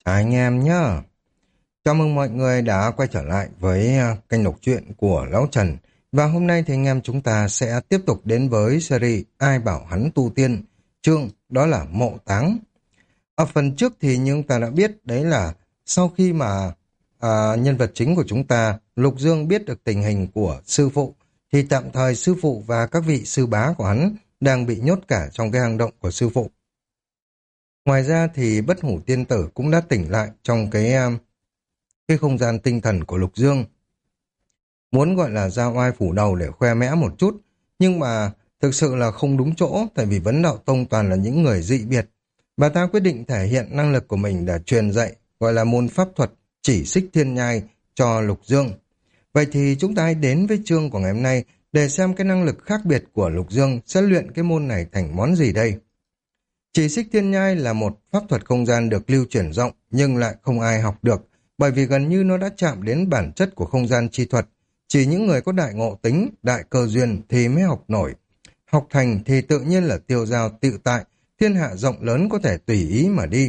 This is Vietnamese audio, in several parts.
Anh em nhá, chào mừng mọi người đã quay trở lại với kênh đọc truyện của Lão Trần. Và hôm nay thì anh em chúng ta sẽ tiếp tục đến với series Ai bảo hắn tu tiên, chương đó là Mộ Táng. Ở phần trước thì chúng ta đã biết đấy là sau khi mà nhân vật chính của chúng ta, Lục Dương biết được tình hình của sư phụ, thì tạm thời sư phụ và các vị sư bá của hắn đang bị nhốt cả trong cái hang động của sư phụ. Ngoài ra thì Bất Hủ Tiên Tử cũng đã tỉnh lại trong cái không gian tinh thần của Lục Dương. Muốn gọi là ra oai phủ đầu để khoe mẽ một chút, nhưng mà thực sự là không đúng chỗ, tại vì Vấn Đạo Tông toàn là những người dị biệt. Bà ta quyết định thể hiện năng lực của mình để truyền dạy, gọi là môn pháp thuật chỉ xích thiên nhai cho Lục Dương. Vậy thì chúng ta hãy đến với chương của ngày hôm nay để xem cái năng lực khác biệt của Lục Dương sẽ luyện cái môn này thành món gì đây. Chỉ xích thiên nhai là một pháp thuật không gian được lưu truyền rộng nhưng lại không ai học được, bởi vì gần như nó đã chạm đến bản chất của không gian chi thuật. Chỉ những người có đại ngộ tính, đại cơ duyên thì mới học nổi. Học thành thì tự nhiên là tiêu dao tự tại, thiên hạ rộng lớn có thể tùy ý mà đi.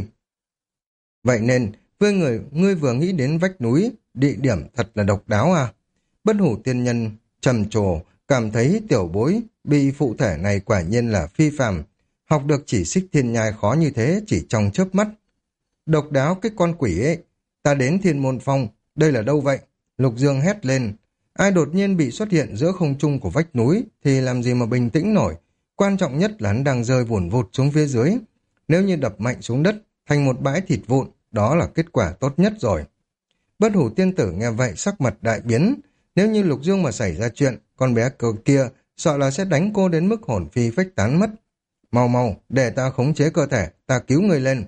Vậy nên, ngươi vừa nghĩ đến vách núi, địa điểm thật là độc đáo à? Bất Hủ Tiên Nhân trầm trồ, cảm thấy tiểu bối bị phụ thể này quả nhiên là phi phàm. Học được chỉ xích thiên nhai khó như thế chỉ trong chớp mắt. Độc đáo cái con quỷ ấy, ta đến Thiên Môn Phong, đây là đâu vậy? Lục Dương hét lên. Ai đột nhiên bị xuất hiện giữa không trung của vách núi thì làm gì mà bình tĩnh nổi. Quan trọng nhất là hắn đang rơi vùn vụt xuống phía dưới. Nếu như đập mạnh xuống đất thành một bãi thịt vụn, đó là kết quả tốt nhất rồi. Bất Hủ Tiên Tử nghe vậy sắc mặt đại biến. Nếu như Lục Dương mà xảy ra chuyện, con bé cờ kia sợ là sẽ đánh cô đến mức hồn phi phách tán mất. Mau mau, để ta khống chế cơ thể, ta cứu người lên.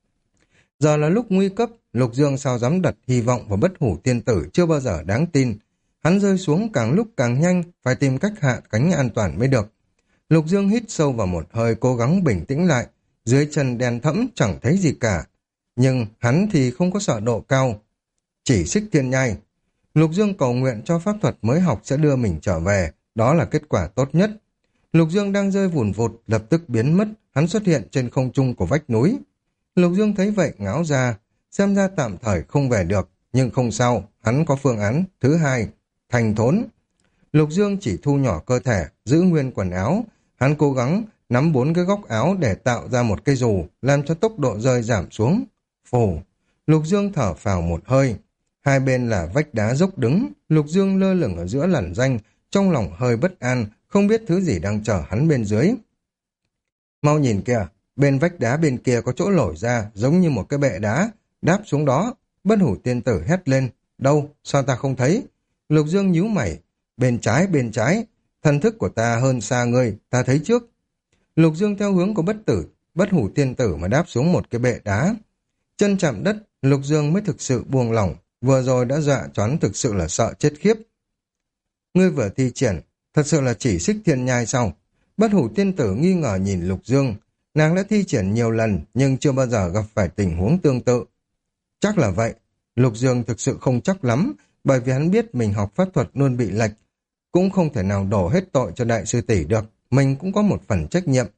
Giờ là lúc nguy cấp, Lục Dương sao dám đặt hy vọng vào Bất Hủ Tiên Tử chưa bao giờ đáng tin. Hắn rơi xuống càng lúc càng nhanh, phải tìm cách hạ cánh an toàn mới được. Lục Dương hít sâu vào một hơi, cố gắng bình tĩnh lại. Dưới chân đen thẫm chẳng thấy gì cả. Nhưng hắn thì không có sợ độ cao. Chỉ xích thiên nhai. Lục Dương cầu nguyện cho pháp thuật mới học sẽ đưa mình trở về. Đó là kết quả tốt nhất. Lục Dương đang rơi vùn vụt, lập tức biến mất. Hắn xuất hiện trên không trung của vách núi. Lục Dương thấy vậy ngáo ra. Xem ra tạm thời không về được. Nhưng không sao, hắn có phương án thứ hai. Thành thốn. Lục Dương chỉ thu nhỏ cơ thể, giữ nguyên quần áo. Hắn cố gắng nắm 4 cái góc áo để tạo ra một cây dù, làm cho tốc độ rơi giảm xuống. Phù. Lục Dương thở phào một hơi. Hai bên là vách đá dốc đứng. Lục Dương lơ lửng ở giữa làn danh, trong lòng hơi bất an, không biết thứ gì đang chờ hắn bên dưới. Mau nhìn kìa, bên vách đá bên kia có chỗ lồi ra, giống như một cái bệ đá. Đáp xuống đó. Bất Hủ Tiên Tử hét lên. Đâu, sao ta không thấy? Lục Dương nhíu mày. Bên trái, thần thức của ta hơn xa ngươi, ta thấy trước. Lục Dương theo hướng của Bất Hủ Tiên Tử mà đáp xuống một cái bệ đá. Chân chạm đất, Lục Dương mới thực sự buông lỏng, vừa rồi đã dọa choáng thực sự là sợ chết khiếp. Ngươi vừa thi triển, thật sự là chỉ xích thiên nhai sao? Bất Hủ Tiên Tử nghi ngờ nhìn Lục Dương, nàng đã thi triển nhiều lần nhưng chưa bao giờ gặp phải tình huống tương tự. Chắc là vậy, Lục Dương thực sự không chắc lắm, bởi vì hắn biết mình học pháp thuật luôn bị lệch, cũng không thể nào đổ hết tội cho đại sư tỷ được, mình cũng có một phần trách nhiệm.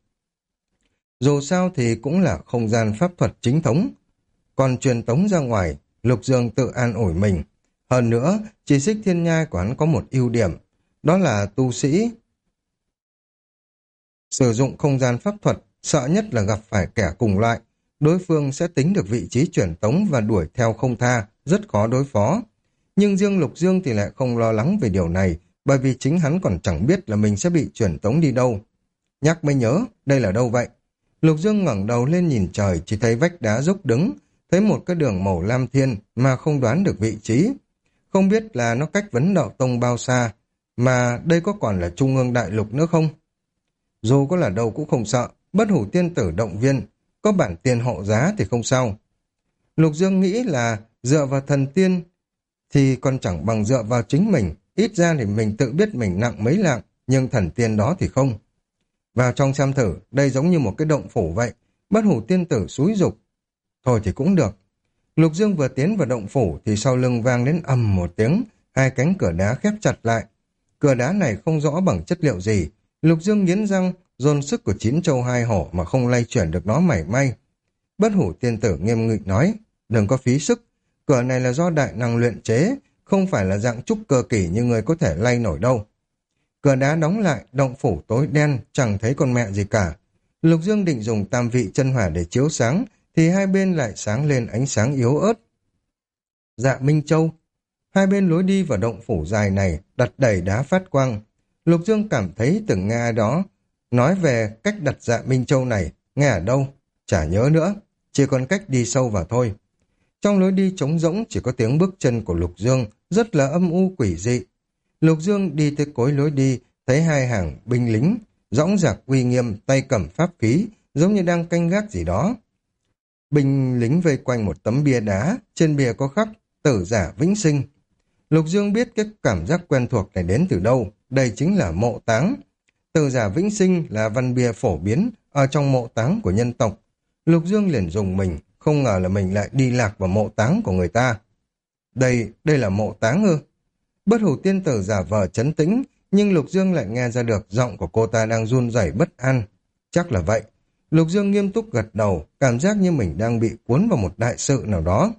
Dù sao thì cũng là không gian pháp thuật chính thống, còn truyền tống ra ngoài, Lục Dương tự an ủi mình. Hơn nữa, chỉ xích thiên nhai của hắn có một ưu điểm, đó là tu sĩ sử dụng không gian pháp thuật, sợ nhất là gặp phải kẻ cùng loại. Đối phương sẽ tính được vị trí truyền tống và đuổi theo không tha, rất khó đối phó. Nhưng riêng Lục Dương thì lại không lo lắng về điều này, bởi vì chính hắn còn chẳng biết là mình sẽ bị truyền tống đi đâu. Nhắc mới nhớ, đây là đâu vậy? Lục Dương ngẩng đầu lên nhìn trời, chỉ thấy vách đá dốc đứng, thấy một cái đường màu lam thiên mà không đoán được vị trí. Không biết là nó cách Vấn Đạo Tông bao xa, mà đây có còn là Trung ương Đại Lục nữa không? Dù có là đâu cũng không sợ, Bất Hủ Tiên Tử động viên, có bản tiền hộ giá thì không sao. Lục Dương nghĩ là dựa vào thần tiên thì còn chẳng bằng dựa vào chính mình, ít ra thì mình tự biết mình nặng mấy lạng, nhưng thần tiên đó thì không. Vào trong xem thử, đây giống như một cái động phủ vậy. Bất Hủ Tiên Tử xúi giục. Thôi thì cũng được. Lục Dương vừa tiến vào động phủ thì sau lưng vang đến ầm một tiếng, hai cánh cửa đá khép chặt lại. Cửa đá này không rõ bằng chất liệu gì. Lục Dương nghiến răng, dồn sức của 9 châu 2 hổ mà không lay chuyển được nó mảy may. Bất Hủ Tiên Tử nghiêm nghị nói, đừng có phí sức. Cửa này là do đại năng luyện chế, không phải là dạng trúc cơ kỳ như người có thể lay nổi đâu. Cửa đá đóng lại, động phủ tối đen, chẳng thấy con mẹ gì cả. Lục Dương định dùng tam vị chân hỏa để chiếu sáng, thì hai bên lại sáng lên ánh sáng yếu ớt. Dạ Minh Châu. Hai bên lối đi vào động phủ dài này đặt đầy đá phát quang. Lục Dương cảm thấy từng nghe ai đó nói về cách đặt Dạ Minh Châu này, nghe ở đâu? Chả nhớ nữa, chỉ còn cách đi sâu vào thôi. Trong lối đi trống rỗng chỉ có tiếng bước chân của Lục Dương, rất là âm u quỷ dị. Lục Dương đi tới cuối lối đi, thấy hai hàng binh lính, dõng dạc uy nghiêm, tay cầm pháp khí, giống như đang canh gác gì đó. Binh lính vây quanh một tấm bia đá, trên bia có khắc tử giả vĩnh sinh. Lục Dương biết cái cảm giác quen thuộc này đến từ đâu, đây chính là mộ táng. Tử giả vĩnh sinh là văn bia phổ biến ở trong mộ táng của nhân tộc. Lục Dương liền dùng mình, không ngờ là mình lại đi lạc vào mộ táng của người ta. Đây là mộ táng ư? Bất hủ tiên tử giả vờ trấn tĩnh, nhưng Lục Dương lại nghe ra được giọng của cô ta đang run rẩy bất an. Chắc là vậy. Lục Dương nghiêm túc gật đầu, cảm giác như mình đang bị cuốn vào một đại sự nào đó.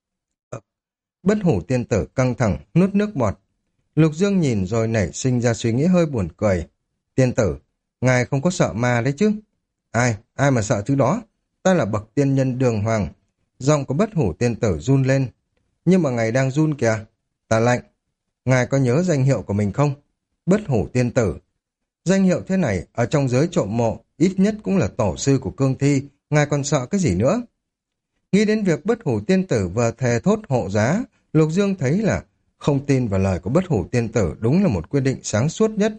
Bất hủ tiên tử căng thẳng, nuốt nước bọt. Lục Dương nhìn rồi nảy sinh ra suy nghĩ hơi buồn cười. Tiên tử, ngài không có sợ ma đấy chứ? Ai mà sợ thứ đó? Ta là bậc tiên nhân đường hoàng. Giọng của bất hủ tiên tử run lên. Nhưng mà ngài đang run kìa. Ta lạnh. Ngài có nhớ danh hiệu của mình không? Bất hủ tiên tử. Danh hiệu thế này, ở trong giới trộm mộ, ít nhất cũng là tổ sư của cương thi. Ngài còn sợ cái gì nữa? Nghĩ đến việc bất hủ tiên tử vừa thề thốt hộ giá, Lục Dương thấy là không tin vào lời của bất hủ tiên tử đúng là một quyết định sáng suốt nhất.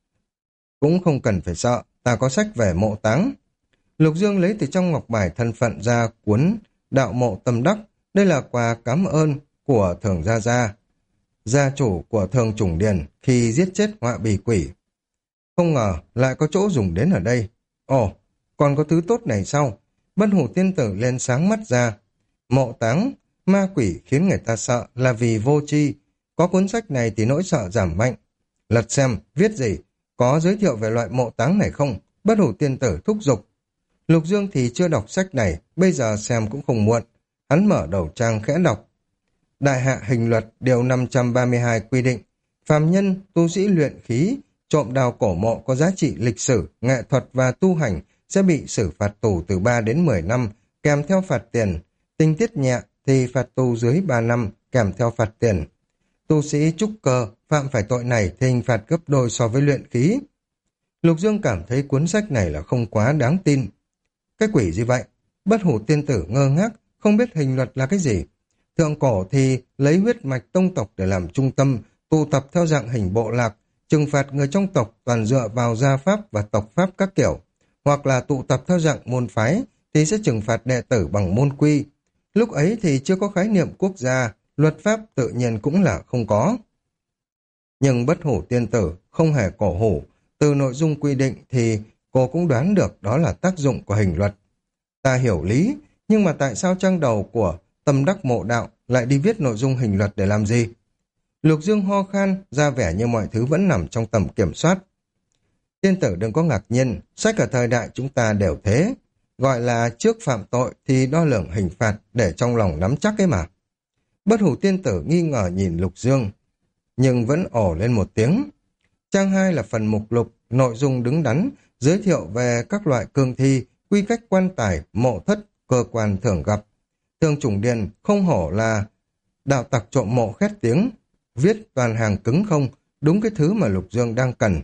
Cũng không cần phải sợ, ta có sách về mộ táng. Lục Dương lấy từ trong ngọc bài thân phận ra cuốn Đạo Mộ Tâm Đắc. Đây là quà cảm ơn của Thường Gia, gia chủ của Thường Trùng Điền khi giết chết họa bì quỷ. Không ngờ lại có chỗ dùng đến ở đây. Ồ, còn có thứ tốt này sao? Bất hủ tiên tử lên sáng mắt ra. Mộ táng, ma quỷ khiến người ta sợ là vì vô tri. Có cuốn sách này thì nỗi sợ giảm mạnh. Lật xem, viết gì? Có giới thiệu về loại mộ táng này không? Bất hủ tiên tử thúc giục. Lục Dương thì chưa đọc sách này, bây giờ xem cũng không muộn. Hắn mở đầu trang khẽ đọc. Đại hạ hình luật điều 532 quy định, phàm nhân, tu sĩ luyện khí, trộm đào cổ mộ có giá trị lịch sử, nghệ thuật và tu hành sẽ bị xử phạt tù từ 3 đến 10 năm, kèm theo phạt tiền. Tình tiết nhẹ thì phạt tù dưới 3 năm, kèm theo phạt tiền. Tu sĩ trúc cơ, phạm phải tội này thì hình phạt gấp đôi so với luyện khí. Lục Dương cảm thấy cuốn sách này là không quá đáng tin. Cái quỷ gì vậy? Bất hủ tiên tử ngơ ngác, không biết hình luật là cái gì. Thượng cổ thì lấy huyết mạch tông tộc để làm trung tâm, tụ tập theo dạng hình bộ lạc, trừng phạt người trong tộc toàn dựa vào gia pháp và tộc pháp các kiểu. Hoặc là tụ tập theo dạng môn phái thì sẽ trừng phạt đệ tử bằng môn quy. Lúc ấy thì chưa có khái niệm quốc gia, luật pháp tự nhiên cũng là không có. Nhưng bất hủ tiên tử không hề cổ hủ, từ nội dung quy định thì cô cũng đoán được đó là tác dụng của hình luật. Ta hiểu lý, nhưng mà tại sao trang đầu của Tâm Đắc Mộ Đạo lại đi viết nội dung hình luật để làm gì? Lục Dương ho khan, ra vẻ như mọi thứ vẫn nằm trong tầm kiểm soát. Tiên tử đừng có ngạc nhiên, sách ở thời đại chúng ta đều thế. Gọi là trước phạm tội thì đo lường hình phạt để trong lòng nắm chắc ấy mà. Bất hủ tiên tử nghi ngờ nhìn Lục Dương, nhưng vẫn ồ lên một tiếng. Trang 2 là phần mục lục, nội dung đứng đắn, giới thiệu về các loại cương thi, quy cách quan tài, mộ thất, cơ quan thường gặp. Thường Trùng Điền không hổ là đạo tặc trộm mộ khét tiếng, viết toàn hàng cứng không, đúng cái thứ mà Lục Dương đang cần.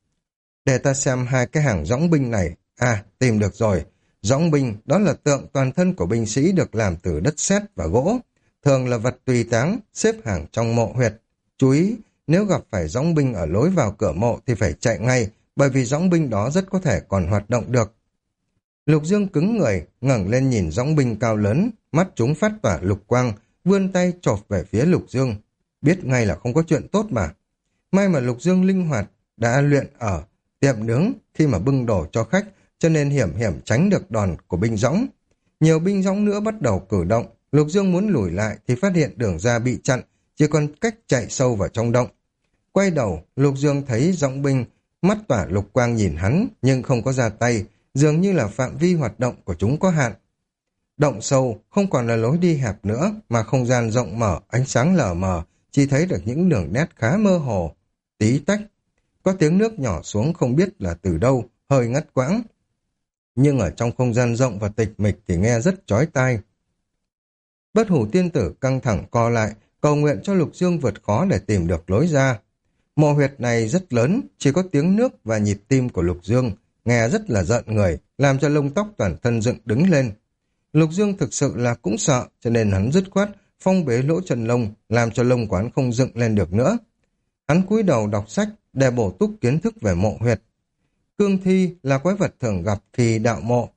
Để ta xem hai cái hàng dõng binh này. Tìm được rồi. Dõng binh, đó là tượng toàn thân của binh sĩ được làm từ đất sét và gỗ. Thường là vật tùy táng, xếp hàng trong mộ huyệt. Chú ý, nếu gặp phải dõng binh ở lối vào cửa mộ thì phải chạy ngay, bởi vì dõng binh đó rất có thể còn hoạt động được. Lục Dương cứng người, ngẩng lên nhìn dõng binh cao lớn, mắt chúng phát tỏa lục quang, vươn tay chộp về phía Lục Dương. Biết ngay là không có chuyện tốt mà. May mà Lục Dương linh hoạt, đã luyện ở tiệm nướng khi mà bưng đồ cho khách, cho nên hiểm tránh được đòn của binh dõng. Nhiều binh dõng nữa bắt đầu cử động, Lục Dương muốn lùi lại thì phát hiện đường ra bị chặn, chỉ còn cách chạy sâu vào trong động. Quay đầu, Lục Dương thấy dõng binh, mắt tỏa lục quang nhìn hắn, nhưng không có ra tay, dường như là phạm vi hoạt động của chúng có hạn. Động sâu không còn là lối đi hẹp nữa, mà không gian rộng mở, ánh sáng lờ mờ, chỉ thấy được những đường nét khá mơ hồ. Tí tách, có tiếng nước nhỏ xuống không biết là từ đâu, hơi ngắt quãng. Nhưng ở trong không gian rộng và tịch mịch thì nghe rất chói tai. Bất hủ tiên tử căng thẳng co lại, cầu nguyện cho Lục Dương vượt khó để tìm được lối ra. Mộ huyệt này rất lớn, chỉ có tiếng nước và nhịp tim của Lục Dương, nghe rất là giận người, làm cho lông tóc toàn thân dựng đứng lên. Lục Dương thực sự là cũng sợ, cho nên hắn dứt khoát, phong bế lỗ chân lông, làm cho lông quán không dựng lên được nữa. Hắn cúi đầu đọc sách để bổ túc kiến thức về mộ huyệt. Cương thi là quái vật thường gặp khi đạo mộ,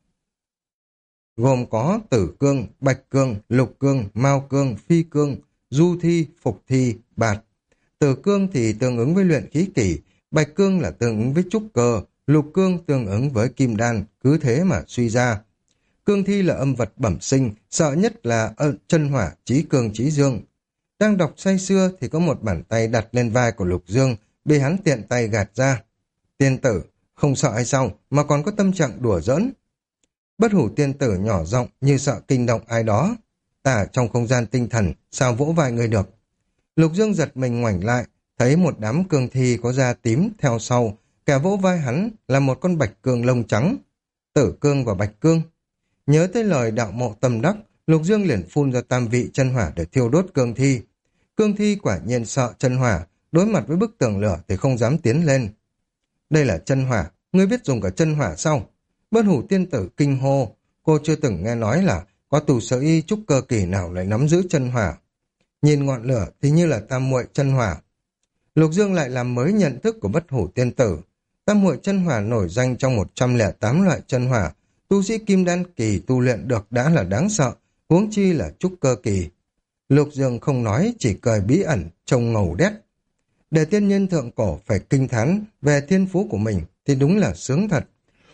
gồm có tử cương, bạch cương, lục cương, mao cương, phi cương, du thi, phục thi, bạt. Tử cương thì tương ứng với luyện khí kỷ, bạch cương là tương ứng với trúc cơ, lục cương tương ứng với kim đan, cứ thế mà suy ra. Cương thi là âm vật bẩm sinh, sợ nhất là chân hỏa, chí cương chí dương. Đang đọc say sưa thì có một bàn tay đặt lên vai của Lục Dương, bị hắn tiện tay gạt ra. Tiên tử, không sợ hay sao mà còn có tâm trạng đùa giỡn. Bất hủ tiên tử nhỏ giọng như sợ kinh động ai đó. Ta trong không gian tinh thần, sao vỗ vai người được? Lục Dương giật mình ngoảnh lại, thấy một đám cương thi có da tím theo sau, kẻ vỗ vai hắn là một con bạch cương lông trắng. Tử cương và bạch cương. Nhớ tới lời đạo mộ tâm đắc, Lục Dương liền phun ra tam vị chân hỏa để thiêu đốt cương thi. Cương thi quả nhiên sợ chân hỏa, đối mặt với bức tường lửa thì không dám tiến lên. Đây là chân hỏa, ngươi biết dùng cả chân hỏa sao? Bất hủ tiên tử kinh hô, cô chưa từng nghe nói là có tù sở y trúc cơ kỳ nào lại nắm giữ chân hỏa. Nhìn ngọn lửa thì như là tam muội chân hỏa. Lục Dương lại làm mới nhận thức của bất hủ tiên tử. Tam muội chân hỏa nổi danh trong 108 loại chân hỏa, tu sĩ kim đan kỳ tu luyện được đã là đáng sợ, huống chi là trúc cơ kỳ. Lục Dương không nói, chỉ cười bí ẩn, trông ngầu đét. Để tiên nhân thượng cổ phải kinh thán về thiên phú của mình thì đúng là sướng thật.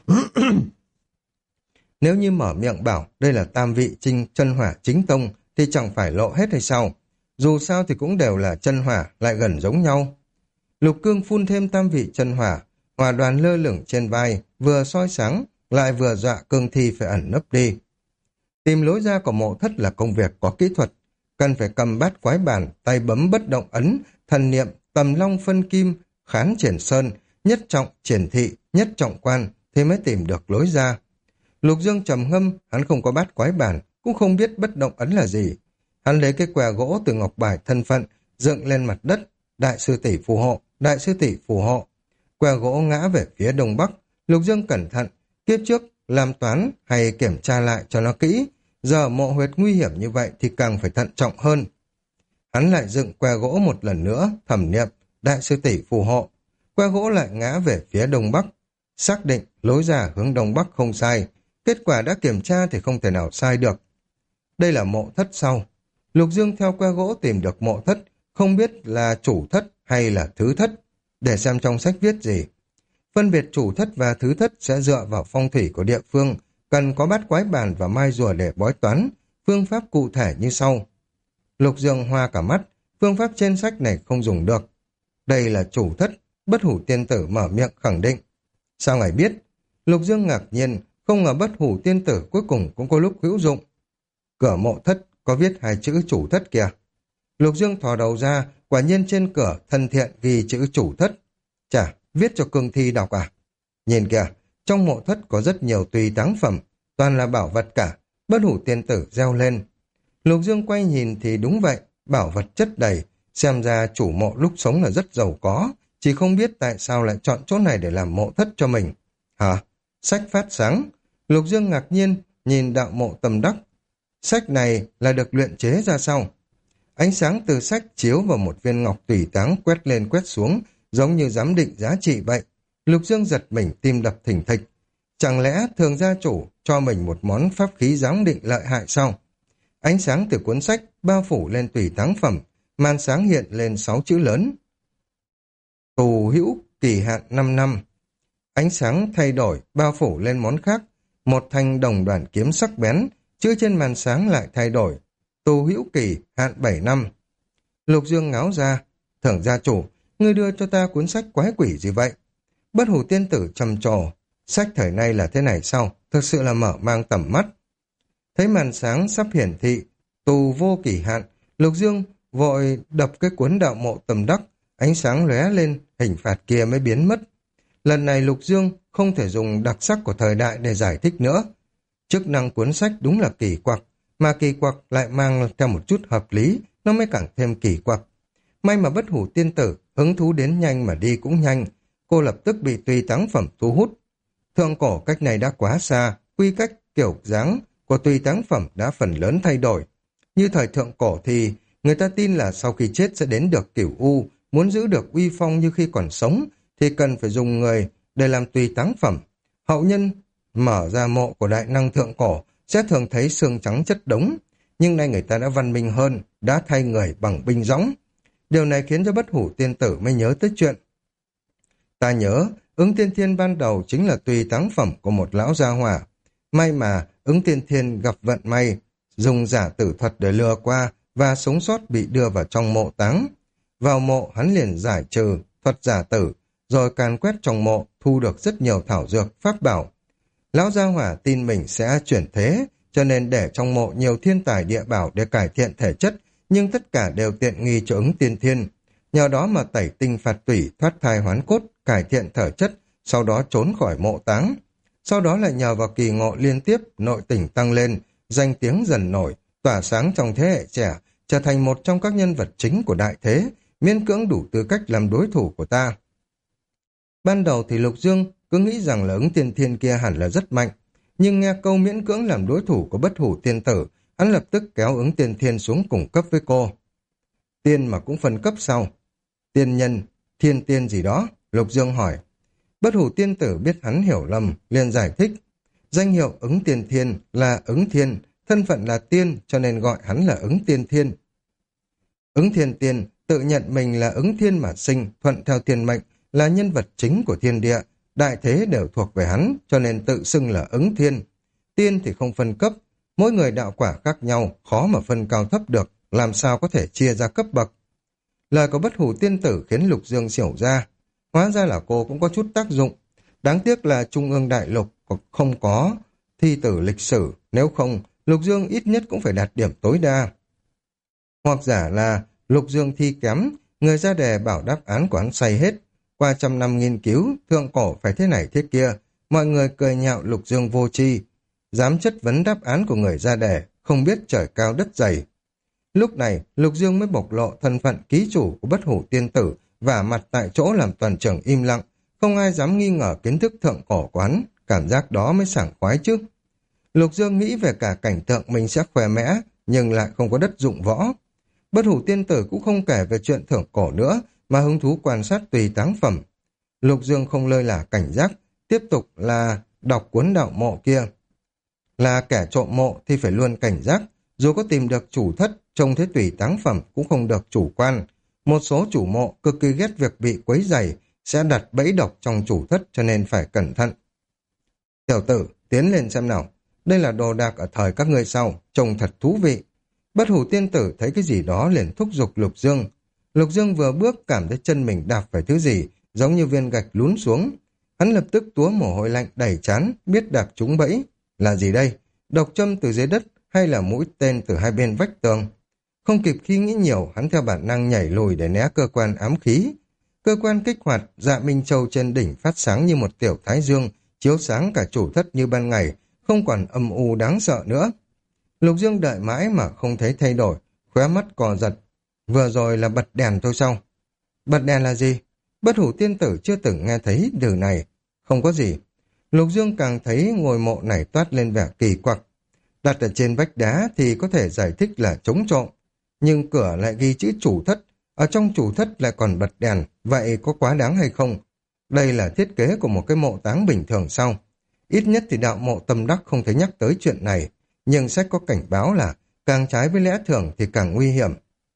Nếu như mở miệng bảo đây là tam vị chân hỏa chính tông thì chẳng phải lộ hết hay sao? Dù sao thì cũng đều là chân hỏa, lại gần giống nhau. Lục Cương phun thêm tam vị chân hỏa, hỏa đoàn lơ lửng trên vai, vừa soi sáng, lại vừa dọa cương thi phải ẩn nấp đi. Tìm lối ra của mộ thất là công việc có kỹ thuật, cần phải cầm bát quái bàn, tay bấm bất động ấn, thần niệm, tầm long phân kim, khán triển sơn, nhất trọng triển thị, nhất trọng quan, thì mới tìm được lối ra. Lục Dương trầm ngâm, hắn không có bát quái bàn, cũng không biết bất động ấn là gì. Hắn lấy cái què gỗ từ ngọc bài thân phận, dựng lên mặt đất, đại sư tỷ phù hộ, đại sư tỷ phù hộ. Que gỗ ngã về phía đông bắc, Lục Dương cẩn thận, kiếp trước làm toán hay kiểm tra lại cho nó kỹ, giờ mộ huyệt nguy hiểm như vậy thì càng phải thận trọng hơn. Hắn lại dựng que gỗ một lần nữa, thẩm niệm, đại sư tỷ phù hộ. Que gỗ lại ngã về phía đông bắc, xác định lối ra hướng đông bắc không sai, kết quả đã kiểm tra thì không thể nào sai được. Đây là mộ thất sau. Lục Dương theo que gỗ tìm được mộ thất, không biết là chủ thất hay là thứ thất, để xem trong sách viết gì. Phân biệt chủ thất và thứ thất sẽ dựa vào phong thủy của địa phương, cần có bát quái bàn và mai rùa để bói toán, phương pháp cụ thể như sau. Lục Dương hoa cả mắt, phương pháp trên sách này không dùng được. Đây là chủ thất, bất hủ tiên tử mở miệng khẳng định. Sao ngài biết? Lục Dương ngạc nhiên, không ngờ bất hủ tiên tử cuối cùng cũng có lúc hữu dụng. Cửa mộ thất có viết hai chữ chủ thất kìa. Lục Dương thò đầu ra, quả nhiên trên cửa thân thiện ghi chữ chủ thất. Chà, viết cho cương thi đọc à? Nhìn kìa, trong mộ thất có rất nhiều tùy táng phẩm, toàn là bảo vật cả. Bất hủ tiên tử reo lên. Lục Dương quay nhìn thì đúng vậy, bảo vật chất đầy, xem ra chủ mộ lúc sống là rất giàu có, chỉ không biết tại sao lại chọn chỗ này để làm mộ thất cho mình. Hả? Sách phát sáng. Lục Dương ngạc nhiên, nhìn đạo mộ tâm đắc. Sách này là được luyện chế ra sao? Ánh sáng từ sách chiếu vào một viên ngọc tùy táng quét lên quét xuống, giống như giám định giá trị vậy. Lục Dương giật mình, tim đập thình thịch. Chẳng lẽ thường gia chủ cho mình một món pháp khí giám định lợi hại sao? Ánh sáng từ cuốn sách bao phủ lên tùy táng phẩm, màn sáng hiện lên 6 chữ lớn. Tù hữu kỳ hạn 5 năm. Ánh sáng thay đổi, bao phủ lên món khác. Một thanh đồng đoàn kiếm sắc bén, chữ trên màn sáng lại thay đổi. Tù hữu kỳ hạn 7 năm. Lục Dương ngáo ra. Thưởng gia chủ, ngươi đưa cho ta cuốn sách quái quỷ gì vậy? Bất hủ tiên tử trầm trồ. Sách thời nay là thế này sao? Thực sự là mở mang tầm mắt. Thấy màn sáng sắp hiển thị, tù vô kỳ hạn, Lục Dương vội đập cái cuốn đạo mộ tâm đắc, ánh sáng lóe lên, hình phạt kia mới biến mất. Lần này Lục Dương không thể dùng đặc sắc của thời đại để giải thích nữa. Chức năng cuốn sách đúng là kỳ quặc, mà kỳ quặc lại mang theo một chút hợp lý, nó mới càng thêm kỳ quặc. May mà Bất Hủ tiên tử, hứng thú đến nhanh mà đi cũng nhanh, cô lập tức bị tùy táng phẩm thu hút. Thượng cổ cách này đã quá xa, quy cách kiểu dáng của tùy táng phẩm đã phần lớn thay đổi. Như thời thượng cổ thì người ta tin là sau khi chết sẽ đến được cửu u, muốn giữ được uy phong như khi còn sống thì cần phải dùng người để làm tùy táng phẩm. Hậu nhân mở ra mộ của đại năng thượng cổ sẽ thường thấy xương trắng chất đống, nhưng nay người ta đã văn minh hơn, đã thay người bằng binh dõng. Điều này khiến cho Bất Hủ tiên tử mới nhớ tới chuyện. Ta nhớ, Ứng Tiên Thiên ban đầu chính là tùy táng phẩm của một lão gia hỏa. May mà Ứng Tiên Thiên gặp vận may, dùng giả tử thuật để lừa qua và sống sót bị đưa vào trong mộ táng. Vào mộ hắn liền giải trừ thuật giả tử, rồi càn quét trong mộ, thu được rất nhiều thảo dược, pháp bảo. Lão gia hỏa tin mình sẽ chuyển thế, cho nên để trong mộ nhiều thiên tài địa bảo để cải thiện thể chất, nhưng tất cả đều tiện nghi cho Ứng Tiên Thiên. Nhờ đó mà tẩy tinh phạt tủy, thoát thai hoán cốt, cải thiện thể chất, sau đó trốn khỏi mộ táng. Sau đó lại nhờ vào kỳ ngộ liên tiếp, nội tình tăng lên, danh tiếng dần nổi, tỏa sáng trong thế hệ trẻ, trở thành một trong các nhân vật chính của đại thế, miễn cưỡng đủ tư cách làm đối thủ của ta. Ban đầu thì Lục Dương cứ nghĩ rằng là Ứng Tiên Thiên kia hẳn là rất mạnh, nhưng nghe câu miễn cưỡng làm đối thủ của Bất Hủ tiên tử, hắn lập tức kéo Ứng Tiên Thiên xuống cùng cấp với cô. Tiên mà cũng phân cấp sau. Tiên nhân, thiên tiên gì đó, Lục Dương hỏi. Bất Hủ tiên tử biết hắn hiểu lầm, liền giải thích. Danh hiệu Ứng Tiên Thiên là Ứng Thiên, thân phận là tiên cho nên gọi hắn là Ứng Tiên Thiên. Ứng Thiên Tiên tự nhận mình là Ứng Thiên mà sinh, thuận theo thiên mệnh, là nhân vật chính của thiên địa, đại thế đều thuộc về hắn, cho nên tự xưng là Ứng Thiên. Tiên thì không phân cấp, mỗi người đạo quả khác nhau, khó mà phân cao thấp được, làm sao có thể chia ra cấp bậc. Lời của Bất Hủ tiên tử khiến Lục Dương xỉu ra, hóa ra là cô cũng có chút tác dụng. Đáng tiếc là Trung ương đại lục không có thi tử lịch sử, nếu không Lục Dương ít nhất cũng phải đạt điểm tối đa. Hoặc giả là Lục Dương thi kém, người ra đề bảo đáp án của hắn say hết. Qua 100 năm nghiên cứu, thượng cổ phải thế này thế kia, mọi người cười nhạo Lục Dương vô tri, dám chất vấn đáp án của người ra đề, không biết trời cao đất dày. Lúc này, Lục Dương mới bộc lộ thân phận ký chủ của Bất Hủ tiên tử, vả mặt tại chỗ làm toàn trường im lặng, không ai dám nghi ngờ kiến thức thượng cổ của hắn, cảm giác đó mới sảng khoái chứ. Lục Dương nghĩ về cả cảnh tượng mình sẽ khoe mẽ, nhưng lại không có đất dụng võ. Bất Hủ tiên tử cũng không kể về chuyện thượng cổ nữa, mà hứng thú quan sát tùy táng phẩm. Lục Dương không lơi là cảnh giác, tiếp tục là đọc cuốn đạo mộ kia. Là kẻ trộm mộ thì phải luôn cảnh giác, dù có tìm được chủ thất, trông thấy tùy táng phẩm cũng không được chủ quan. Một số chủ mộ cực kỳ ghét việc bị quấy rầy, sẽ đặt bẫy độc trong chủ thất cho nên phải cẩn thận. Tiểu tử, tiến lên xem nào. Đây là đồ đạc ở thời các ngươi sau, trông thật thú vị. Bất Hủ tiên tử thấy cái gì đó liền thúc giục Lục Dương. Lục Dương vừa bước cảm thấy chân mình đạp phải thứ gì, giống như viên gạch lún xuống. Hắn lập tức túa mồ hôi lạnh đầy trán, biết đạp trúng bẫy. Là gì đây? Độc châm từ dưới đất hay là mũi tên từ hai bên vách tường? Không kịp khi nghĩ nhiều, hắn theo bản năng nhảy lùi để né cơ quan ám khí. Cơ quan kích hoạt, Dạ Minh Châu trên đỉnh phát sáng như một tiểu thái dương, chiếu sáng cả chủ thất như ban ngày, không còn âm u đáng sợ nữa. Lục Dương đợi mãi mà không thấy thay đổi, khóe mắt cò giật. Vừa rồi là bật đèn thôi sao? Bật đèn là gì? Bất Hủ tiên tử chưa từng nghe thấy từ này. Không có gì. Lục Dương càng thấy ngôi mộ này toát lên vẻ kỳ quặc. Đặt ở trên vách đá thì có thể giải thích là chống trộm. Nhưng cửa lại ghi chữ chủ thất. Ở trong chủ thất lại còn bật đèn. Vậy có quá đáng hay không? Đây là thiết kế của một cái mộ táng bình thường sao? Ít nhất thì đạo mộ tâm đắc không thấy nhắc tới chuyện này. Nhưng sách có cảnh báo là càng trái với lẽ thường thì càng nguy hiểm.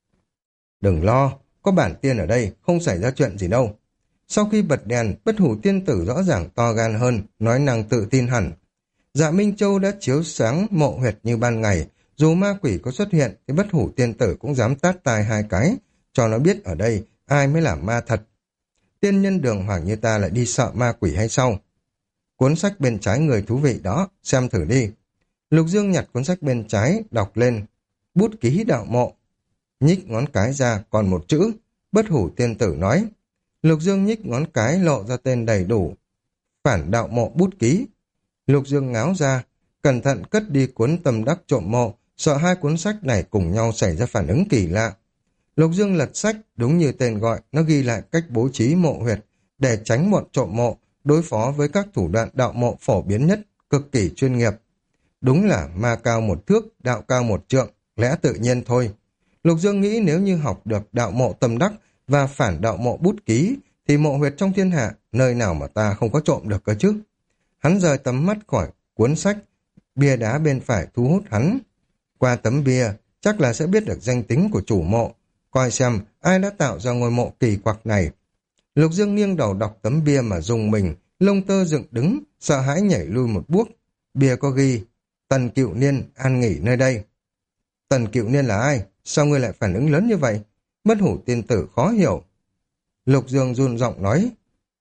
Đừng lo, có bản tiên ở đây, không xảy ra chuyện gì đâu. Sau khi bật đèn, Bất Hủ tiên tử rõ ràng to gan hơn, nói năng tự tin hẳn. Dạ Minh Châu đã chiếu sáng mộ huyệt như ban ngày, dù ma quỷ có xuất hiện thì Bất Hủ tiên tử cũng dám tát tai hai cái, cho nó biết ở đây ai mới là ma thật. Tiên nhân đường hoàng như ta lại đi sợ ma quỷ hay sao? Cuốn sách bên trái người thú vị đó, xem thử đi. Lục Dương nhặt cuốn sách bên trái, đọc lên. Bút ký đạo mộ. Nhích ngón cái ra còn một chữ. Bất hủ tiên tử nói. Lục Dương nhích ngón cái lộ ra tên đầy đủ. Phản đạo mộ bút ký. Lục Dương ngáo ra, cẩn thận cất đi cuốn tâm đắc trộm mộ, sợ hai cuốn sách này cùng nhau xảy ra phản ứng kỳ lạ. Lục Dương lật sách, đúng như tên gọi, nó ghi lại cách bố trí mộ huyệt, để tránh bọn trộm mộ, đối phó với các thủ đoạn đạo mộ phổ biến nhất, cực kỳ chuyên nghiệp. Đúng là ma cao một thước, đạo cao một trượng, lẽ tự nhiên thôi. Lục Dương nghĩ nếu như học được đạo mộ tâm đắc và phản đạo mộ bút ký, thì mộ huyệt trong thiên hạ, nơi nào mà ta không có trộm được cơ chứ. Hắn rời tầm mắt khỏi cuốn sách, bia đá bên phải thu hút hắn. Qua tấm bia, chắc là sẽ biết được danh tính của chủ mộ, coi xem ai đã tạo ra ngôi mộ kỳ quặc này. Lục Dương nghiêng đầu đọc tấm bia mà rùng mình, lông tơ dựng đứng, sợ hãi nhảy lui một bước. Bia có ghi, Tần Cựu Niên an nghỉ nơi đây. Tần Cựu Niên là ai? Sao ngươi lại phản ứng lớn như vậy? Bất hủ tiên tử khó hiểu. Lục Dương run giọng nói,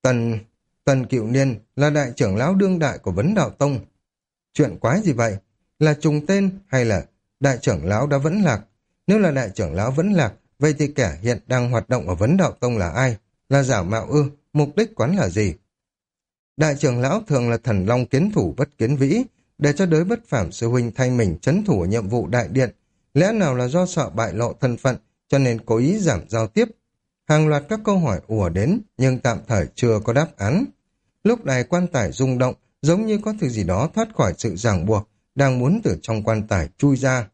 Tần Cựu Niên là đại trưởng lão đương đại của Vấn Đạo Tông. Chuyện quái gì vậy? Là trùng tên hay là đại trưởng lão đã vẫn lạc? Nếu là đại trưởng lão vẫn lạc, vậy thì kẻ hiện đang hoạt động ở Vấn Đạo Tông là ai? Là giả mạo ư? Mục đích quán là gì? Đại trưởng lão thường là thần long kiến thủ bất kiến vĩ, để cho đới bất phàm sư huynh thay mình trấn thủ nhiệm vụ đại điện. Lẽ nào là do sợ bại lộ thân phận, cho nên cố ý giảm giao tiếp? Hàng loạt các câu hỏi ùa đến, nhưng tạm thời chưa có đáp án. Lúc này quan tài rung động, giống như có thứ gì đó thoát khỏi sự ràng buộc, đang muốn từ trong quan tài chui ra.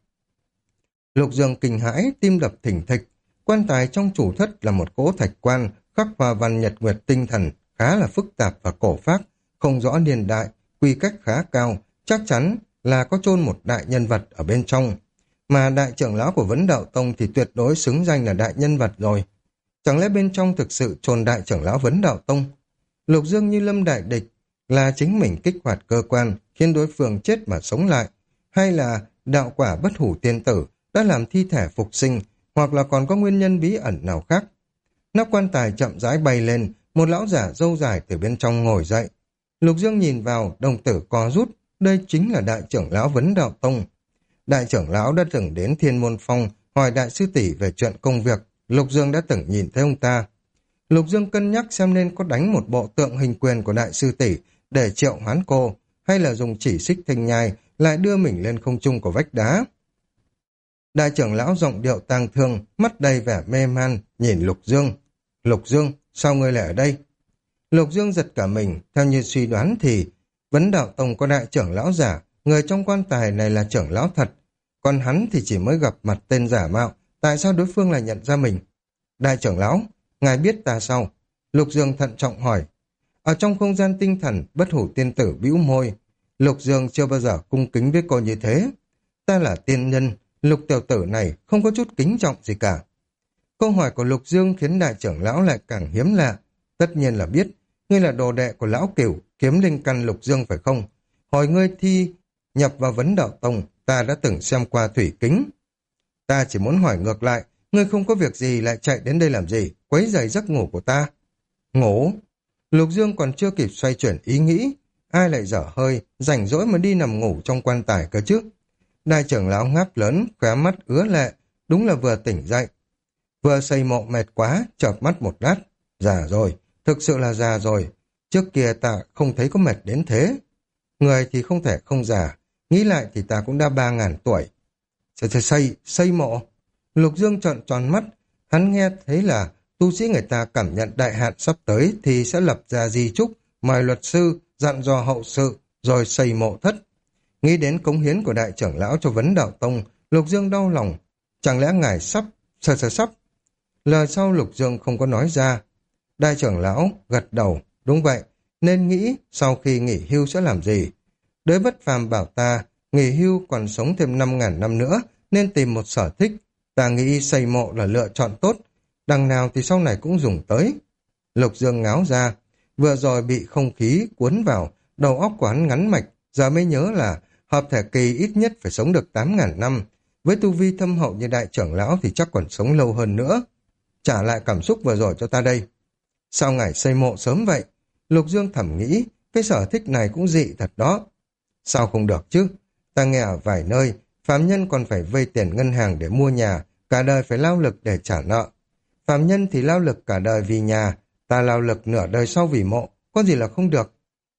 Lục Dương kinh hãi, tim đập thình thịch. Quan tài trong chủ thất là một cỗ thạch quan, khắc hoa văn nhật nguyệt tinh thần, khá là phức tạp và cổ phác, không rõ niên đại, quy cách khá cao, chắc chắn là có chôn một đại nhân vật ở bên trong. Mà đại trưởng lão của Vấn Đạo Tông thì tuyệt đối xứng danh là đại nhân vật rồi. Chẳng lẽ bên trong thực sự chôn đại trưởng lão Vấn Đạo Tông? Lục Dương như lâm đại địch, là chính mình kích hoạt cơ quan, khiến đối phương chết mà sống lại, hay là đạo quả bất hủ tiên tử đã làm thi thể phục sinh, hoặc là còn có nguyên nhân bí ẩn nào khác. Nắp quan tài chậm rãi bay lên, một lão giả râu dài từ bên trong ngồi dậy. Lục Dương nhìn vào, đồng tử co rút, đây chính là đại trưởng lão Vấn Đạo Tông. Đại trưởng lão đã từng đến Thiên Môn Phong hỏi đại sư tỷ về chuyện công việc, Lục Dương đã từng nhìn thấy ông ta. Lục Dương cân nhắc xem nên có đánh một bộ tượng hình quyền của đại sư tỷ để triệu hoán cô, hay là dùng chỉ xích thanh nhai lại đưa mình lên không trung của vách đá. Đại trưởng lão giọng điệu tang thương, mắt đầy vẻ mê man, nhìn Lục Dương. Lục Dương, sao ngươi lại ở đây? Lục Dương giật cả mình, theo như suy đoán thì Vấn Đạo Tông có đại trưởng lão giả, người trong quan tài này là trưởng lão thật, còn hắn thì chỉ mới gặp mặt tên giả mạo, tại sao đối phương lại nhận ra mình? Đại trưởng lão, ngài biết ta sao? Lục Dương thận trọng hỏi. Ở trong không gian tinh thần, bất hủ tiên tử bĩu môi. Lục Dương chưa bao giờ cung kính với cô như thế. Ta là tiên nhân, Lục tiểu tử này không có chút kính trọng gì cả. Câu hỏi của Lục Dương khiến đại trưởng lão lại càng hiếm lạ. Tất nhiên là biết, ngươi là đồ đệ của lão Cửu, kiếm linh căn Lục Dương phải không? Hồi ngươi thi nhập vào Vấn Đạo Tông, ta đã từng xem qua thủy kính. Ta chỉ muốn hỏi ngược lại, ngươi không có việc gì lại chạy đến đây làm gì, quấy rầy giấc ngủ của ta? Ngủ? Lục Dương còn chưa kịp xoay chuyển ý nghĩ, ai lại dở hơi, rảnh rỗi mà đi nằm ngủ trong quan tài cơ chứ? Đại trưởng lão ngáp lớn, khóe mắt ứa lệ, đúng là vừa tỉnh dậy. Vừa xây mộ mệt quá, chợp mắt một lát. Già rồi, thực sự là già rồi. Trước kia ta không thấy có mệt đến thế. Người thì không thể không già, nghĩ lại thì ta cũng đã 3.000 tuổi. Xây mộ. Lục Dương trợn tròn mắt, hắn nghe thấy là tu sĩ người ta cảm nhận đại hạn sắp tới thì sẽ lập ra di chúc, mời luật sư, dặn dò hậu sự, rồi xây mộ thất. Nghĩ đến cống hiến của đại trưởng lão cho Vấn Đạo Tông, Lục Dương đau lòng. Chẳng lẽ ngài sắp, sắp. Lời sau Lục Dương không có nói ra. Đại trưởng lão gật đầu, đúng vậy, nên nghĩ sau khi nghỉ hưu sẽ làm gì. Đới bất phàm bảo ta, nghỉ hưu còn sống thêm 5.000 năm nữa, nên tìm một sở thích. Ta nghĩ xây mộ là lựa chọn tốt, đằng nào thì sau này cũng dùng tới. Lục Dương ngáo ra, vừa rồi bị không khí cuốn vào, đầu óc của hắn ngắn mạch, giờ mới nhớ là hợp thể kỳ ít nhất phải sống được 8.000 năm. Với tu vi thâm hậu như đại trưởng lão thì chắc còn sống lâu hơn nữa. Trả lại cảm xúc vừa rồi cho ta đây. Sao ngài xây mộ sớm vậy? Lục Dương thầm nghĩ, cái sở thích này cũng dị thật đó. Sao không được chứ? Ta nghe ở vài nơi, phàm nhân còn phải vay tiền ngân hàng để mua nhà, cả đời phải lao lực để trả nợ. Phàm nhân thì lao lực cả đời vì nhà, ta lao lực nửa đời sau vì mộ, có gì là không được.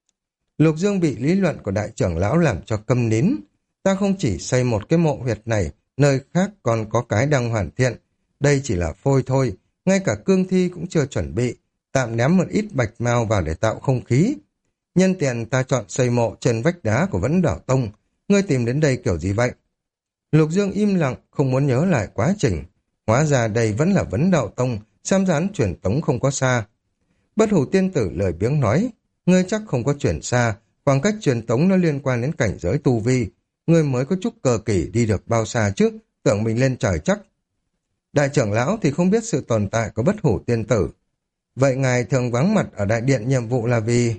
Lục Dương bị lý luận của đại trưởng lão làm cho câm nín. Ta không chỉ xây một cái mộ huyệt này, nơi khác còn có cái đang hoàn thiện. Đây chỉ là phôi thôi, ngay cả cương thi cũng chưa chuẩn bị, tạm ném một ít bạch mao vào để tạo không khí. Nhân tiện ta chọn xây mộ trên vách đá của Vấn Đảo Tông. Ngươi tìm đến đây kiểu gì vậy? Lục Dương im lặng, không muốn nhớ lại quá trình. Hóa ra đây vẫn là Vấn Đạo Tông, xem rán truyền tống không có xa. Bất Hủ tiên tử lời biếng nói, ngươi chắc không có chuyển xa, khoảng cách truyền tống nó liên quan đến cảnh giới tu vi. Ngươi mới có chút cờ kỳ đi được bao xa trước, tưởng mình lên trời chắc. Đại trưởng lão thì không biết sự tồn tại của Bất Hủ tiên tử. Vậy ngài thường vắng mặt ở đại điện nhiệm vụ là vì...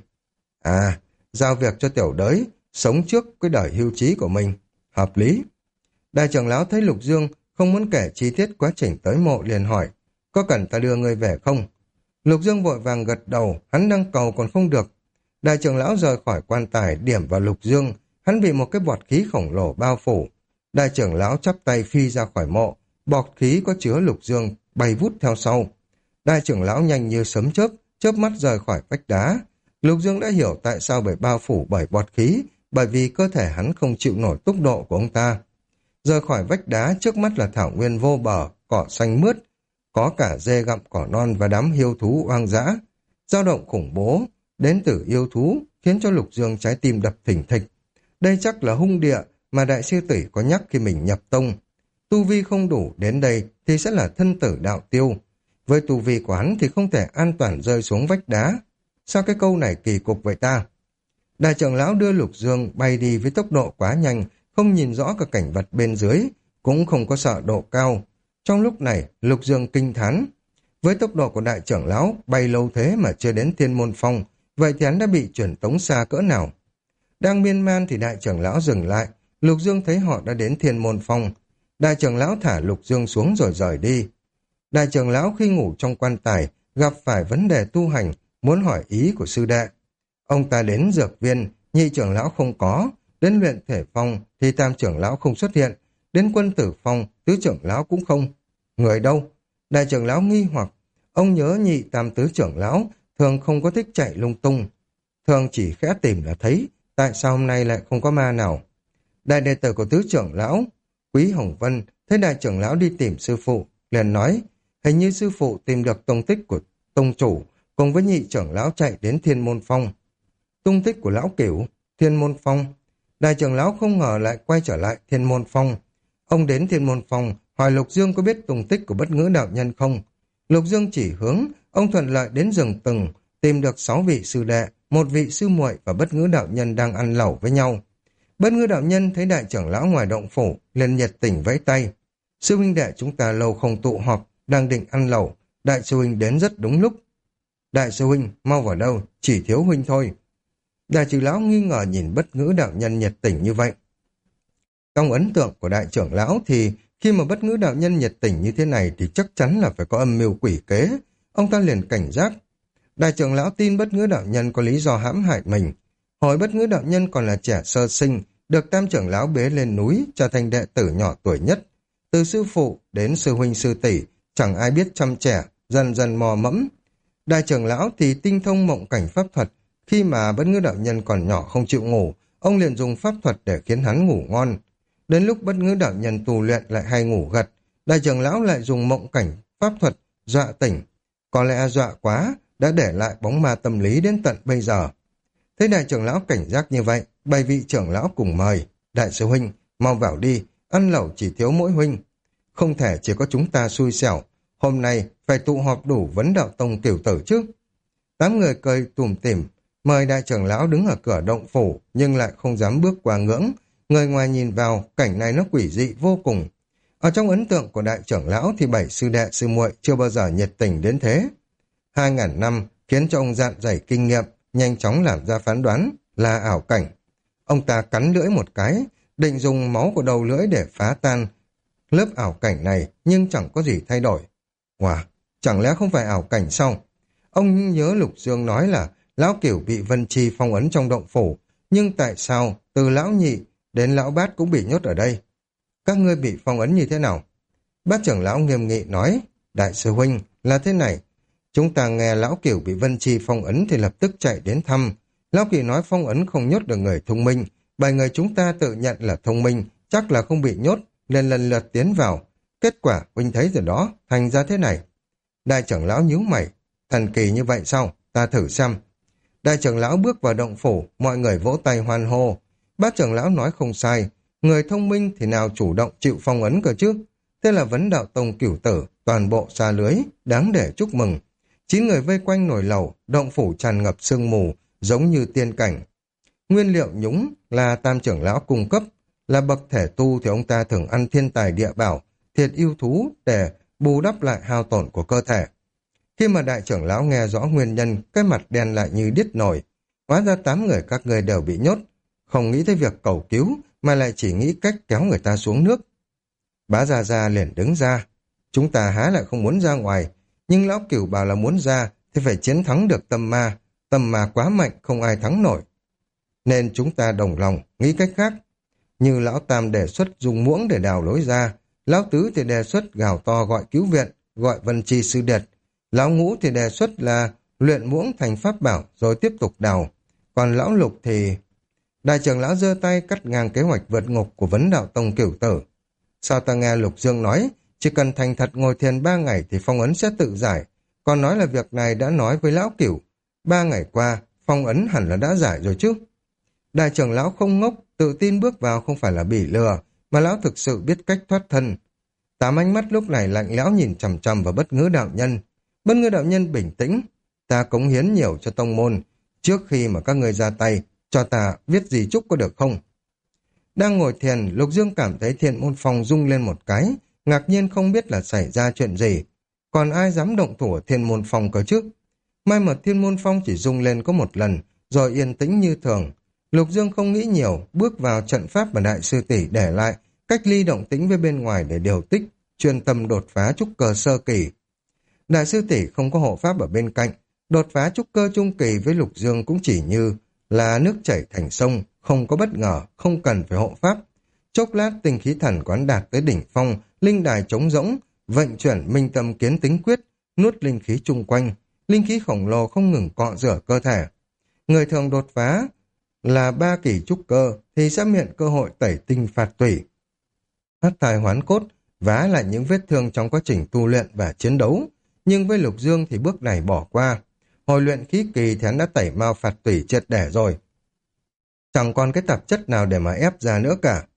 À, giao việc cho tiểu đới, sống trước cái đời hưu trí của mình. Hợp lý. Đại trưởng lão thấy Lục Dương không muốn kể chi tiết quá trình tới mộ liền hỏi, có cần ta đưa người về không? Lục Dương vội vàng gật đầu, hắn đang cầu còn không được. Đại trưởng lão rời khỏi quan tài điểm vào Lục Dương, hắn bị một cái bọt khí khổng lồ bao phủ. Đại trưởng lão chắp tay phi ra khỏi mộ, bọt khí có chứa Lục Dương bay vút theo sau. Đại trưởng lão nhanh như sấm chớp, chớp mắt rời khỏi vách đá. Lục Dương đã hiểu tại sao bị bao phủ bởi bọt khí, bởi vì cơ thể hắn không chịu nổi tốc độ của ông ta. Rời khỏi vách đá, trước mắt là thảo nguyên vô bờ, cỏ xanh mướt, có cả dê gặm cỏ non và đám hiêu thú hoang dã. Dao động khủng bố đến từ yêu thú khiến cho Lục Dương trái tim đập thình thịch. Đây chắc là hung địa mà đại sư tỷ có nhắc khi mình nhập tông. Tu vi không đủ đến đây thì sẽ là thân tử đạo tiêu. Với tu vi của hắn thì không thể an toàn rơi xuống vách đá. Sao cái câu này kỳ cục vậy ta? Đại trưởng lão đưa Lục Dương bay đi với tốc độ quá nhanh, không nhìn rõ cả cảnh vật bên dưới, cũng không có sợ độ cao. Trong lúc này, Lục Dương kinh thán. Với tốc độ của đại trưởng lão, bay lâu thế mà chưa đến Thiên Môn Phong, vậy thì hắn đã bị chuyển tống xa cỡ nào? Đang miên man thì đại trưởng lão dừng lại, Lục Dương thấy họ đã đến Thiên Môn Phong. Đại trưởng lão thả Lục Dương xuống rồi rời đi. Đại trưởng lão khi ngủ trong quan tài, gặp phải vấn đề tu hành, muốn hỏi ý của sư đệ. Ông ta đến dược viên, nhị trưởng lão không có, đến luyện thể phong thì tam trưởng lão không xuất hiện, đến quân tử phong, tứ trưởng lão cũng không. Người đâu? Đại trưởng lão nghi hoặc, ông nhớ nhị tam tứ trưởng lão thường không có thích chạy lung tung. Thường chỉ khẽ tìm là thấy, tại sao hôm nay lại không có ma nào? Đại đệ tử của tứ trưởng lão, Quý Hồng Vân, thấy đại trưởng lão đi tìm sư phụ, liền nói, hình như sư phụ tìm được tung tích của tông chủ, cùng với nhị trưởng lão chạy đến Thiên Môn Phong. Tung tích của lão Cửu, Thiên Môn Phong. Đại trưởng lão không ngờ lại quay trở lại Thiên Môn Phong. Ông đến Thiên Môn Phong, hỏi Lục Dương có biết tung tích của Bất Ngữ đạo nhân không? Lục Dương chỉ hướng, ông thuận lợi đến rừng Từng, tìm được 6 vị sư đệ, một vị sư muội và Bất Ngữ đạo nhân đang ăn lẩu với nhau. Bất Ngữ đạo nhân thấy đại trưởng lão ngoài động phủ, liền nhiệt tình vẫy tay. Sư huynh đệ chúng ta lâu không tụ họp, đang định ăn lẩu, đại sư huynh đến rất đúng lúc. Đại sư huynh, mau vào đâu, chỉ thiếu huynh thôi. Đại trưởng lão nghi ngờ nhìn Bất Ngữ đạo nhân nhiệt tình như vậy. Trong ấn tượng của đại trưởng lão thì khi mà Bất Ngữ đạo nhân nhiệt tình như thế này thì chắc chắn là phải có âm mưu quỷ kế. Ông ta liền cảnh giác. Đại trưởng lão tin Bất Ngữ đạo nhân có lý do hãm hại mình. Hồi Bất Ngữ đạo nhân còn là trẻ sơ sinh, được tam trưởng lão bế lên núi, trở thành đệ tử nhỏ tuổi nhất. Từ sư phụ đến sư huynh sư tỷ, chẳng ai biết chăm trẻ, dần dần mò mẫm. Đại trưởng lão thì tinh thông mộng cảnh pháp thuật. Khi mà Bất Ngữ đạo nhân còn nhỏ không chịu ngủ, ông liền dùng pháp thuật để khiến hắn ngủ ngon. Đến lúc Bất Ngữ đạo nhân tu luyện lại hay ngủ gật, đại trưởng lão lại dùng mộng cảnh pháp thuật dọa tỉnh. Có lẽ dọa quá, đã để lại bóng ma tâm lý đến tận bây giờ. Thấy đại trưởng lão cảnh giác như vậy, 7 vị trưởng lão cùng mời. Đại sư huynh, mau vào đi, ăn lẩu chỉ thiếu mỗi huynh. Không thể chỉ có chúng ta xui xẻo, hôm nay phải tụ họp đủ Vấn Đạo Tông tiểu tử chứ. 8 người cười tủm tỉm, mời đại trưởng lão đứng ở cửa động phủ, nhưng lại không dám bước qua ngưỡng. Người ngoài nhìn vào, cảnh này nó quỷ dị vô cùng. Ở trong ấn tượng của đại trưởng lão thì 7 sư đệ sư muội chưa bao giờ nhiệt tình đến thế. 2000 năm khiến cho ông dạn dày kinh nghiệm, nhanh chóng làm ra phán đoán là ảo cảnh. Ông ta cắn lưỡi một cái, định dùng máu của đầu lưỡi để phá tan lớp ảo cảnh này, nhưng chẳng có gì thay đổi. Wow, chẳng lẽ không phải ảo cảnh sao? Ông nhớ Lục Dương nói là lão Cửu bị Vân Chi phong ấn trong động phủ, nhưng tại sao từ lão nhị đến lão bát cũng bị nhốt ở đây. Các ngươi bị phong ấn như thế nào? Bát trưởng lão nghiêm nghị nói, đại sư huynh, là thế này. Chúng ta nghe lão cửu bị Vân Chi phong ấn thì lập tức chạy đến thăm. Lão cửu nói phong ấn không nhốt được người thông minh. 7 người chúng ta tự nhận là thông minh, chắc là không bị nhốt, nên lần lượt tiến vào. Kết quả, huynh thấy rồi đó, thành ra thế này. Đại trưởng lão nhíu mày, thần kỳ như vậy sao? Ta thử xem. Đại trưởng lão bước vào động phủ, mọi người vỗ tay hoan hô. Bát trưởng lão nói không sai, người thông minh thì nào chủ động chịu phong ấn cơ chứ? Thế là Vấn Đạo Tông cửu tử, toàn bộ xa lưới, đáng để chúc mừng. 9 người vây quanh nồi lẩu, động phủ tràn ngập sương mù, giống như tiên cảnh. Nguyên liệu nhúng là tam trưởng lão cung cấp, là bậc thể tu thì ông ta thường ăn thiên tài địa bảo, thiệt yêu thú để bù đắp lại hao tổn của cơ thể. Khi mà đại trưởng lão nghe rõ nguyên nhân, cái mặt đen lại như điếc nổi. Hóa ra 8 người các ngươi đều bị nhốt, không nghĩ tới việc cầu cứu, mà lại chỉ nghĩ cách kéo người ta xuống nước. Bá Gia Gia liền đứng ra. Chúng ta há lại không muốn ra ngoài, nhưng lão cửu bảo là muốn ra thì phải chiến thắng được tâm ma quá mạnh không ai thắng nổi. Nên chúng ta đồng lòng, nghĩ cách khác. Như lão Tam đề xuất dùng muỗng để đào lối ra, lão Tứ thì đề xuất gào to gọi cứu viện, gọi Vân Chi sư điệt. Lão Ngũ thì đề xuất là luyện muỗng thành pháp bảo rồi tiếp tục đào. Còn lão Lục thì... Đại trưởng lão giơ tay cắt ngang kế hoạch vượt ngục của Vấn Đạo Tông cửu tử. Sao ta nghe Lục Dương nói, chỉ cần thành thật ngồi thiền 3 ngày thì phong ấn sẽ tự giải. Còn nói là việc này đã nói với lão cửu. 3 ngày qua, phong ấn hẳn là đã giải rồi chứ. Đại trưởng lão không ngốc, tự tin bước vào không phải là bị lừa, mà lão thực sự biết cách thoát thân. 8 ánh mắt lúc này lạnh lẽo nhìn chằm chằm vào Bất Ngữ đạo nhân. Bất Ngữ đạo nhân bình tĩnh. Ta cống hiến nhiều cho tông môn. Trước khi mà các người ra tay, cho ta viết gì chúc có được không? Đang ngồi thiền, Lục Dương cảm thấy Thiên Môn Phong rung lên một cái, ngạc nhiên không biết là xảy ra chuyện gì. Còn ai dám động thủ ở Thiên Môn Phong cơ chứ? Mai mật Thiên Môn Phong chỉ rung lên có một lần, rồi yên tĩnh như thường. Lục Dương không nghĩ nhiều, bước vào trận pháp mà đại sư tỷ để lại, cách ly động tĩnh với bên ngoài để điều tích, chuyên tâm đột phá trúc cơ sơ kỳ. Đại sư tỷ không có hộ pháp ở bên cạnh, đột phá trúc cơ trung kỳ với Lục Dương cũng chỉ như là nước chảy thành sông, không có bất ngờ, không cần phải hộ pháp. Chốc lát tinh khí thần quán đạt tới đỉnh phong, linh đài trống rỗng, vận chuyển minh tâm kiến tính quyết, nuốt linh khí chung quanh, linh khí khổng lồ không ngừng cọ rửa cơ thể. Người thường đột phá là 3 kỳ trúc cơ thì sẽ miễn cơ hội tẩy tinh phạt tủy. Hất thai hoán cốt, vá lại những vết thương trong quá trình tu luyện và chiến đấu. Nhưng với Lục Dương thì bước này bỏ qua. Hồi luyện khí kỳ thì hắn đã tẩy mau phạt tủy triệt để rồi. Chẳng còn cái tạp chất nào để mà ép ra nữa cả.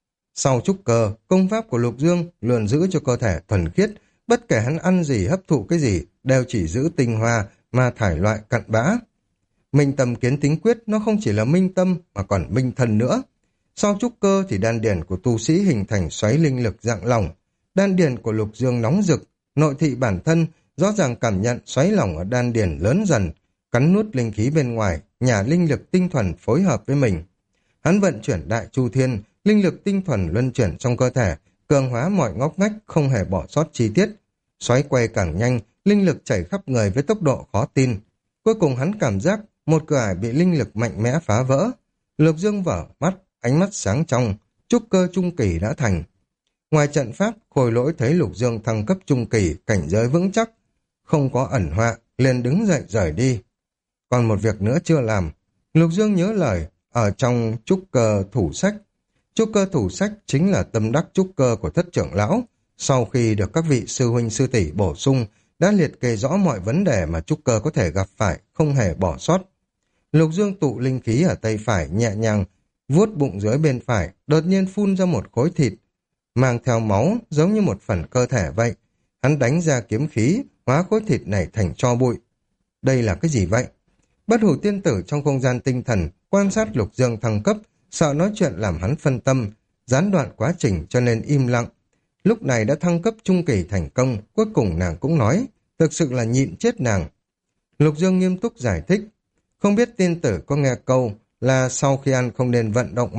Sau trúc cơ, công pháp của Lục Dương luôn giữ cho cơ thể thuần khiết, bất kể hắn ăn gì hấp thụ cái gì đều chỉ giữ tinh hoa mà thải loại cặn bã. Minh tâm kiến tính quyết nó không chỉ là minh tâm mà còn minh thân nữa. Sau trúc cơ thì đan điền của tu sĩ hình thành xoáy linh lực dạng lỏng. Đan điền của Lục Dương nóng rực, nội thị bản thân rõ ràng cảm nhận xoáy lỏng ở đan điền lớn dần, cắn nuốt linh khí bên ngoài, nhả linh lực tinh thuần phối hợp với mình. Hắn vận chuyển đại chu thiên, linh lực tinh thuần luân chuyển trong cơ thể, cường hóa mọi ngóc ngách không hề bỏ sót chi tiết. Xoáy quay càng nhanh, linh lực chảy khắp người với tốc độ khó tin. Cuối cùng hắn cảm giác một cửa ải bị linh lực mạnh mẽ phá vỡ. Lục Dương vở mắt, ánh mắt sáng trong, trúc cơ trung kỳ đã thành. Ngoài trận pháp, Khôi Lỗi thấy Lục Dương thăng cấp trung kỳ, cảnh giới vững chắc, không có ẩn họa, liền đứng dậy rời đi. Còn một việc nữa chưa làm. Lục Dương nhớ lời ở trong trúc cơ thủ sách. Trúc cơ thủ sách chính là tâm đắc trúc cơ của thất trưởng lão. Sau khi được các vị sư huynh sư tỷ bổ sung, đã liệt kê rõ mọi vấn đề mà trúc cơ có thể gặp phải, không hề bỏ sót. Lục Dương tụ linh khí ở tay phải nhẹ nhàng, vuốt bụng dưới bên phải, đột nhiên phun ra một khối thịt, mang theo máu giống như một phần cơ thể vậy. Hắn đánh ra kiếm khí, hóa khối thịt này thành tro bụi. Đây là cái gì vậy? Bất Hủ tiên tử trong không gian tinh thần quan sát Lục Dương thăng cấp, sợ nói chuyện làm hắn phân tâm, gián đoạn quá trình cho nên im lặng. Lúc này đã thăng cấp trung kỳ thành công, cuối cùng nàng cũng nói, thực sự là nhịn chết nàng. Lục Dương nghiêm túc giải thích, không biết tiên tử có nghe câu là sau khi ăn không nên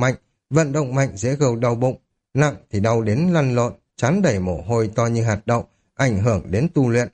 vận động mạnh dễ gây đau bụng, nặng thì đau đến lăn lộn, trán đầy mồ hôi to như hạt đậu, ảnh hưởng đến tu luyện.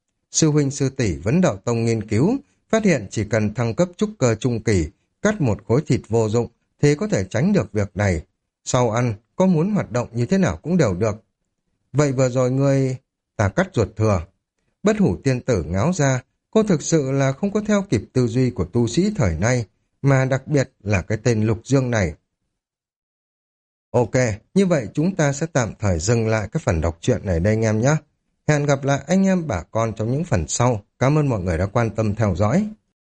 Sư huynh sư tỷ Vấn Đạo Tông nghiên cứu, phát hiện chỉ cần thăng cấp trúc cơ trung kỳ, cắt một khối thịt vô dụng thì có thể tránh được việc này. Sau ăn, có muốn hoạt động như thế nào cũng đều được. Vậy vừa rồi ngươi... Ta cắt ruột thừa. Bất hủ tiên tử ngáo ra, cô thực sự là không có theo kịp tư duy của tu sĩ thời nay, mà đặc biệt là cái tên Lục Dương này. Ok, như vậy chúng ta sẽ tạm thời dừng lại cái phần đọc truyện này đây anh em nhé. Hẹn gặp lại anh em bà con trong những phần sau. Cảm ơn mọi người đã quan tâm theo dõi.